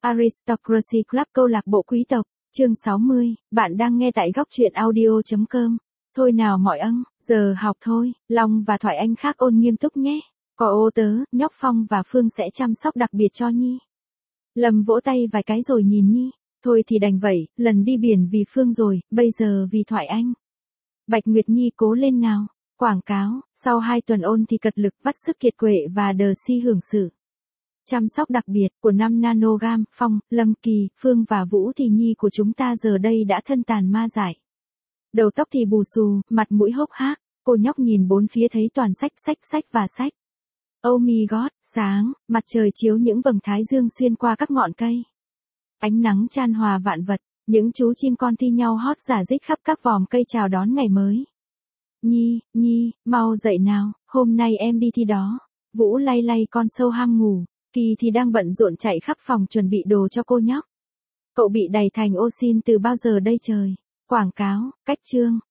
Aristocracy Club câu lạc bộ quý tộc, chương 60, bạn đang nghe tại góc truyện audio.com. Thôi nào mọi ân, giờ học thôi, Long và Thoại Anh khác ôn nghiêm túc nhé. Có ô tớ, nhóc Phong và Phương sẽ chăm sóc đặc biệt cho Nhi. Lâm vỗ tay vài cái rồi nhìn Nhi, thôi thì đành vậy, lần đi biển vì Phương rồi, bây giờ vì Thoại Anh. Bạch Nguyệt Nhi cố lên nào. Quảng cáo, sau 2 tuần ôn thì cật lực vắt sức kiệt quệ và đờ si hưởng sự chăm sóc đặc biệt của 5 nanogam, Phong, Lâm Kỳ, Phương và Vũ thì Nhi của chúng ta giờ đây đã thân tàn ma dại. Đầu tóc thì bù xù, mặt mũi hốc hác, cô nhóc nhìn bốn phía thấy toàn sách và sách. Oh my god, sáng, mặt trời chiếu những vầng thái dương xuyên qua các ngọn cây. Ánh nắng chan hòa vạn vật, những chú chim con thi nhau hót rả rích khắp các vòm cây chào đón ngày mới. Nhi, mau dậy nào, hôm nay em đi thi đó. Vũ lay lay con sâu ham ngủ, Kỳ thì đang bận rộn chạy khắp phòng chuẩn bị đồ cho cô nhóc. Cậu bị đày thành ô xin từ bao giờ đây trời? Quảng cáo, cách chương,